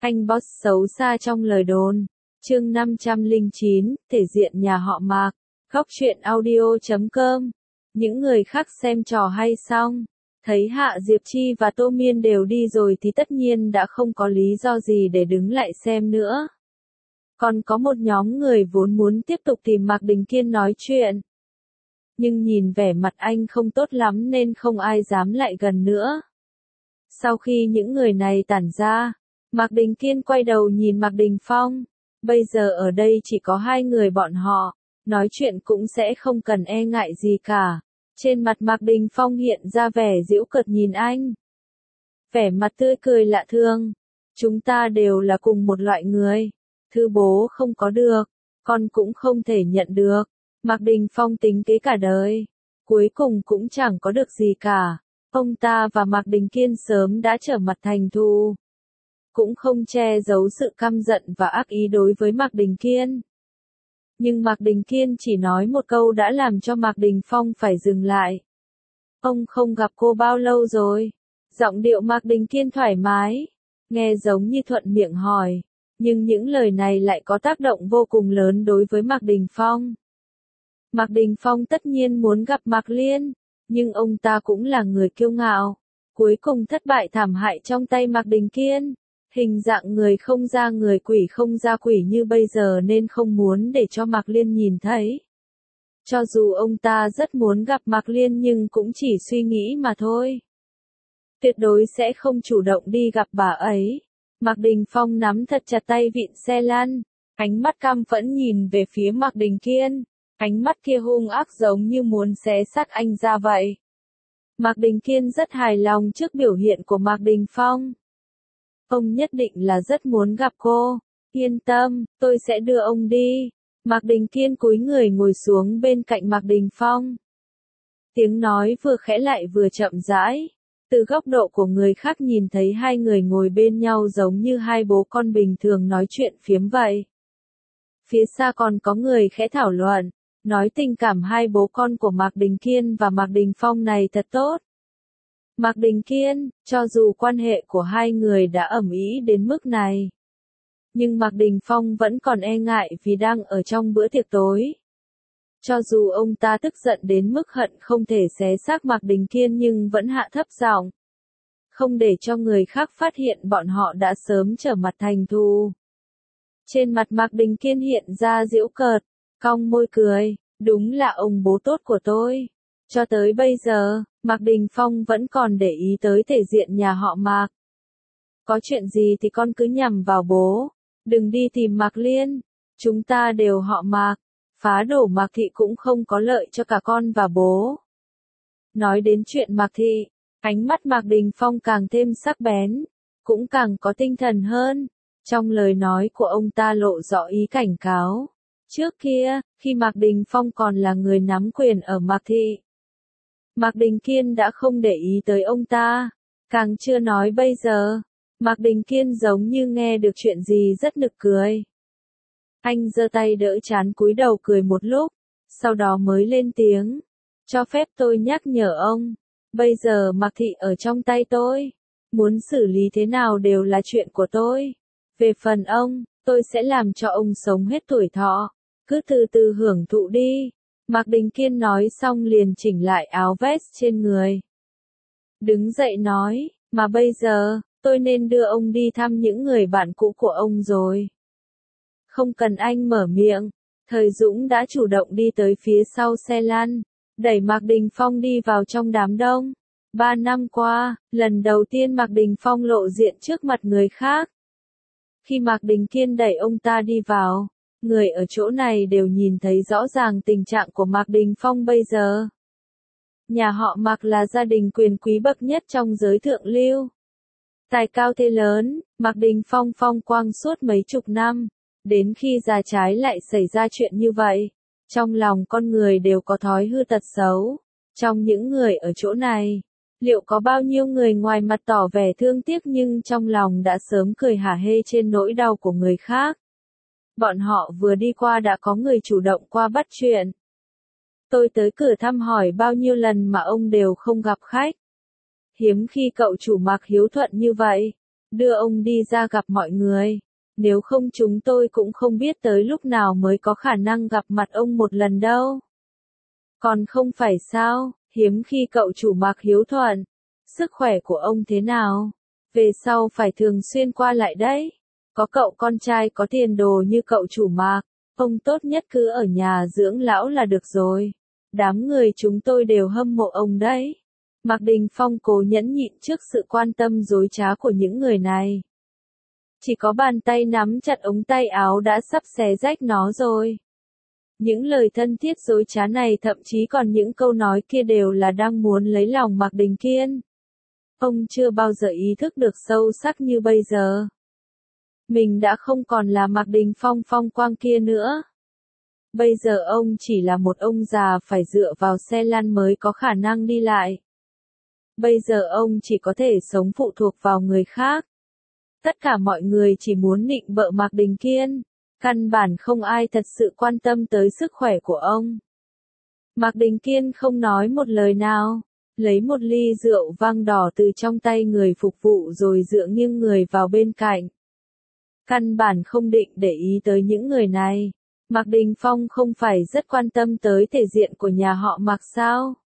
Anh boss xấu xa trong lời đồn. Chương 509, thể diện nhà họ Mạc. Góc truyện audio.com. Những người khác xem trò hay xong, thấy Hạ Diệp Chi và Tô Miên đều đi rồi thì tất nhiên đã không có lý do gì để đứng lại xem nữa. Còn có một nhóm người vốn muốn tiếp tục tìm Mạc Đình Kiên nói chuyện. Nhưng nhìn vẻ mặt anh không tốt lắm nên không ai dám lại gần nữa. Sau khi những người này tản ra, Mạc Đình Kiên quay đầu nhìn Mạc Đình Phong. Bây giờ ở đây chỉ có hai người bọn họ, nói chuyện cũng sẽ không cần e ngại gì cả. Trên mặt Mạc Đình Phong hiện ra vẻ giễu cợt nhìn anh. Vẻ mặt tươi cười lạ thường. Chúng ta đều là cùng một loại người. Thứ bố không có được, con cũng không thể nhận được. Mạc Đình Phong tính kế cả đời, cuối cùng cũng chẳng có được gì cả. Ông ta và Mạc Đình Kiên sớm đã trở mặt thành thù. Cũng không che giấu sự căm giận và ác ý đối với Mạc Đình Kiên. Nhưng Mạc Đình Kiên chỉ nói một câu đã làm cho Mạc Đình Phong phải dừng lại. Ông không gặp cô bao lâu rồi? Giọng điệu Mạc Đình Kiên thoải mái, nghe giống như thuận miệng hỏi. Nhưng những lời này lại có tác động vô cùng lớn đối với Mạc Đình Phong. Mạc Đình Phong tất nhiên muốn gặp Mạc Liên, nhưng ông ta cũng là người kiêu ngạo. Cuối cùng thất bại thảm hại trong tay Mạc Đình Kiên. Hình dạng người không ra người quỷ không ra quỷ như bây giờ nên không muốn để cho Mạc Liên nhìn thấy. Cho dù ông ta rất muốn gặp Mạc Liên nhưng cũng chỉ suy nghĩ mà thôi. Tuyệt đối sẽ không chủ động đi gặp bà ấy. Mạc Đình Phong nắm thật chặt tay vịn xe lăn, ánh mắt căm phẫn nhìn về phía Mạc Đình Kiên. Ánh mắt kia hung ác giống như muốn xé xác anh ra vậy. Mạc Đình Kiên rất hài lòng trước biểu hiện của Mạc Đình Phong. Ông nhất định là rất muốn gặp cô. Yên tâm, tôi sẽ đưa ông đi. Mạc Đình Kiên cúi người ngồi xuống bên cạnh Mạc Đình Phong. Tiếng nói vừa khẽ lại vừa chậm rãi. Từ góc độ của người khác nhìn thấy hai người ngồi bên nhau giống như hai bố con bình thường nói chuyện phiếm vậy. Phía xa còn có người khẽ thảo luận, nói tình cảm hai bố con của Mạc Đình Kiên và Mạc Đình Phong này thật tốt. Mạc Đình Kiên, cho dù quan hệ của hai người đã ầm ĩ đến mức này, nhưng Mạc Đình Phong vẫn còn e ngại vì đang ở trong bữa tiệc tối. Cho dù ông ta tức giận đến mức hận không thể xé xác Mạc Đình Kiên nhưng vẫn hạ thấp giọng, không để cho người khác phát hiện bọn họ đã sớm trở mặt thành thù. Trên mặt Mạc Đình Kiên hiện ra giễu cợt, cong môi cười, đúng là ông bố tốt của tôi. Cho tới bây giờ, Mạc Đình Phong vẫn còn để ý tới thể diện nhà họ Mạc. Có chuyện gì thì con cứ nhằm vào bố, đừng đi tìm Mạc Liên. Chúng ta đều họ Mạc, phá đổ Mạc Thị cũng không có lợi cho cả con và bố. Nói đến chuyện Mạc Thị, ánh mắt Mạc Đình Phong càng thêm sắc bén, cũng càng có tinh thần hơn. Trong lời nói của ông ta lộ rõ ý cảnh cáo. Trước kia, khi Mạc Đình Phong còn là người nắm quyền ở Mạc Thị, Mạc Đình Kiên đã không để ý tới ông ta. Càng chưa nói bây giờ, Mạc Đình Kiên giống như nghe được chuyện gì rất nực cười. Anh giơ tay đỡ trán cúi đầu cười một lúc, sau đó mới lên tiếng. Cho phép tôi nhắc nhở ông, bây giờ Mạc Thị ở trong tay tôi. Muốn xử lý thế nào đều là chuyện của tôi. Về phần ông, tôi sẽ làm cho ông sống hết tuổi thọ. Cứ từ từ hưởng thụ đi. Mạc Đình Kiên nói xong liền chỉnh lại áo vest trên người. Đứng dậy nói, mà bây giờ, tôi nên đưa ông đi thăm những người bạn cũ của ông rồi. Không cần anh mở miệng, Thời Dũng đã chủ động đi tới phía sau xe lăn, đẩy Mạc Đình Phong đi vào trong đám đông. 3 năm qua, lần đầu tiên Mạc Đình Phong lộ diện trước mặt người khác. Khi Mạc Đình Kiên đẩy ông ta đi vào, người ở chỗ này đều nhìn thấy rõ ràng tình trạng của Mạc Đình Phong bây giờ. Nhà họ Mạc là gia đình quyền quý bậc nhất trong giới thượng lưu. Tài cao thế lớn, Mạc Đình Phong phong quang suốt mấy chục năm. Đến khi già trái lại xảy ra chuyện như vậy. Trong lòng con người đều có thói hư tật xấu. Trong những người ở chỗ này, liệu có bao nhiêu người ngoài mặt tỏ vẻ thương tiếc nhưng trong lòng đã sớm cười hả hê trên nỗi đau của người khác. Bọn họ vừa đi qua đã có người chủ động qua bắt chuyện. Tôi tới cửa thăm hỏi bao nhiêu lần mà ông đều không gặp khách. Hiếm khi cậu chủ Mạc hiếu thuận như vậy. đưa ông đi ra gặp mọi người. Nếu không chúng tôi cũng không biết tới lúc nào mới có khả năng gặp mặt ông một lần đâu. Còn không phải sao, hiếm khi cậu chủ Mạc hiếu thuận. Sức khỏe của ông thế nào? Về sau phải thường xuyên qua lại đấy. Có cậu con trai có tiền đồ như cậu chủ Mạc, ông tốt nhất cứ ở nhà dưỡng lão là được rồi. Đám người chúng tôi đều hâm mộ ông đấy. Mạc Đình Phong cố nhẫn nhịn trước sự quan tâm dối trá của những người này. Chỉ có bàn tay nắm chặt ống tay áo đã sắp xé rách nó rồi. Những lời thân thiết dối trá này thậm chí còn những câu nói kia đều là đang muốn lấy lòng Mạc Đình Kiên. Ông chưa bao giờ ý thức được sâu sắc như bây giờ. Mình đã không còn là Mạc Đình Phong phong quang kia nữa. Bây giờ ông chỉ là một ông già phải dựa vào xe lăn mới có khả năng đi lại. Bây giờ ông chỉ có thể sống phụ thuộc vào người khác. Tất cả mọi người chỉ muốn nịnh bợ Mạc Đình Kiên. Căn bản không ai thật sự quan tâm tới sức khỏe của ông. Mạc Đình Kiên không nói một lời nào. Lấy một ly rượu vang đỏ từ trong tay người phục vụ rồi dựa nghiêng người vào bên cạnh. Căn bản không định để ý tới những người này. Mạc Đình Phong không phải rất quan tâm tới thể diện của nhà họ Mạc sao?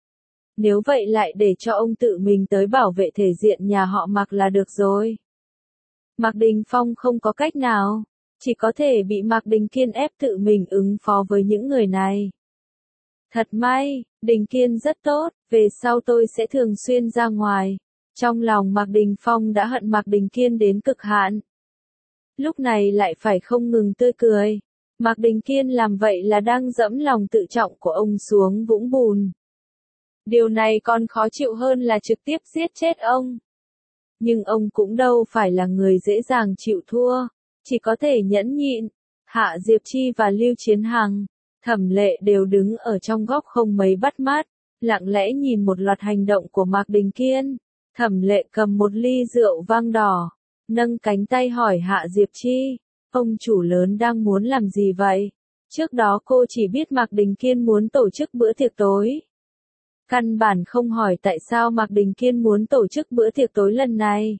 Nếu vậy lại để cho ông tự mình tới bảo vệ thể diện nhà họ Mạc là được rồi. Mạc Đình Phong không có cách nào, chỉ có thể bị Mạc Đình Kiên ép tự mình ứng phó với những người này. Thật may, Đình Kiên rất tốt, về sau tôi sẽ thường xuyên ra ngoài. Trong lòng Mạc Đình Phong đã hận Mạc Đình Kiên đến cực hạn. Lúc này lại phải không ngừng tươi cười. Mạc Đình Kiên làm vậy là đang dẫm lòng tự trọng của ông xuống vũng bùn. Điều này còn khó chịu hơn là trực tiếp giết chết ông. Nhưng ông cũng đâu phải là người dễ dàng chịu thua, chỉ có thể nhẫn nhịn. Hạ Diệp Chi và Lưu Chiến Hằng, Thẩm Lệ đều đứng ở trong góc không mấy bắt mắt, lặng lẽ nhìn một loạt hành động của Mạc Đình Kiên. Thẩm Lệ cầm một ly rượu vang đỏ, nâng cánh tay hỏi Hạ Diệp Chi, ông chủ lớn đang muốn làm gì vậy? Trước đó cô chỉ biết Mạc Đình Kiên muốn tổ chức bữa tiệc tối. Căn bản không hỏi tại sao Mạc Đình Kiên muốn tổ chức bữa tiệc tối lần này.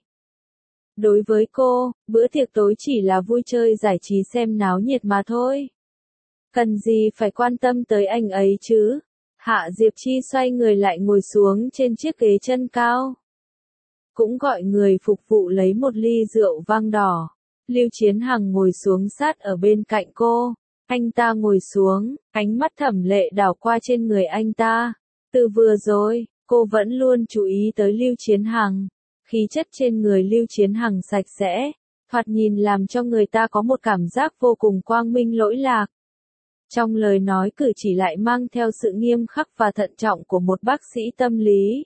Đối với cô, bữa tiệc tối chỉ là vui chơi giải trí xem náo nhiệt mà thôi. Cần gì phải quan tâm tới anh ấy chứ? Hạ Diệp Chi xoay người lại ngồi xuống trên chiếc ghế chân cao. Cũng gọi người phục vụ lấy một ly rượu vang đỏ. Lưu Chiến Hằng ngồi xuống sát ở bên cạnh cô. Anh ta ngồi xuống, ánh mắt Thẩm Lệ đảo qua trên người anh ta. Từ vừa rồi, cô vẫn luôn chú ý tới Lưu Chiến Hằng. Khí chất trên người Lưu Chiến Hằng sạch sẽ, thoạt nhìn làm cho người ta có một cảm giác vô cùng quang minh lỗi lạc. Trong lời nói cử chỉ lại mang theo sự nghiêm khắc và thận trọng của một bác sĩ tâm lý.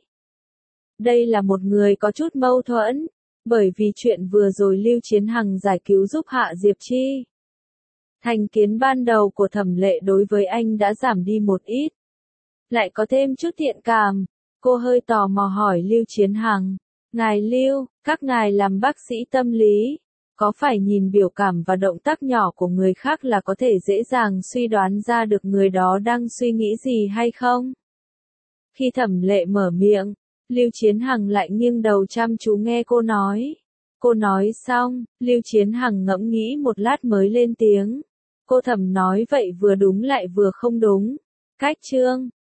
Đây là một người có chút mâu thuẫn, bởi vì chuyện vừa rồi Lưu Chiến Hằng giải cứu giúp Hạ Diệp Chi. Thành kiến ban đầu của Thẩm Lệ đối với anh đã giảm đi một ít. Lại có thêm chút thiện cảm, cô hơi tò mò hỏi Lưu Chiến Hằng. Ngài Lưu, các ngài làm bác sĩ tâm lý, có phải nhìn biểu cảm và động tác nhỏ của người khác là có thể dễ dàng suy đoán ra được người đó đang suy nghĩ gì hay không? Khi Thẩm Lệ mở miệng, Lưu Chiến Hằng lại nghiêng đầu chăm chú nghe cô nói. Cô nói xong, Lưu Chiến Hằng ngẫm nghĩ một lát mới lên tiếng. Cô Thẩm nói vậy vừa đúng lại vừa không đúng. Cách chương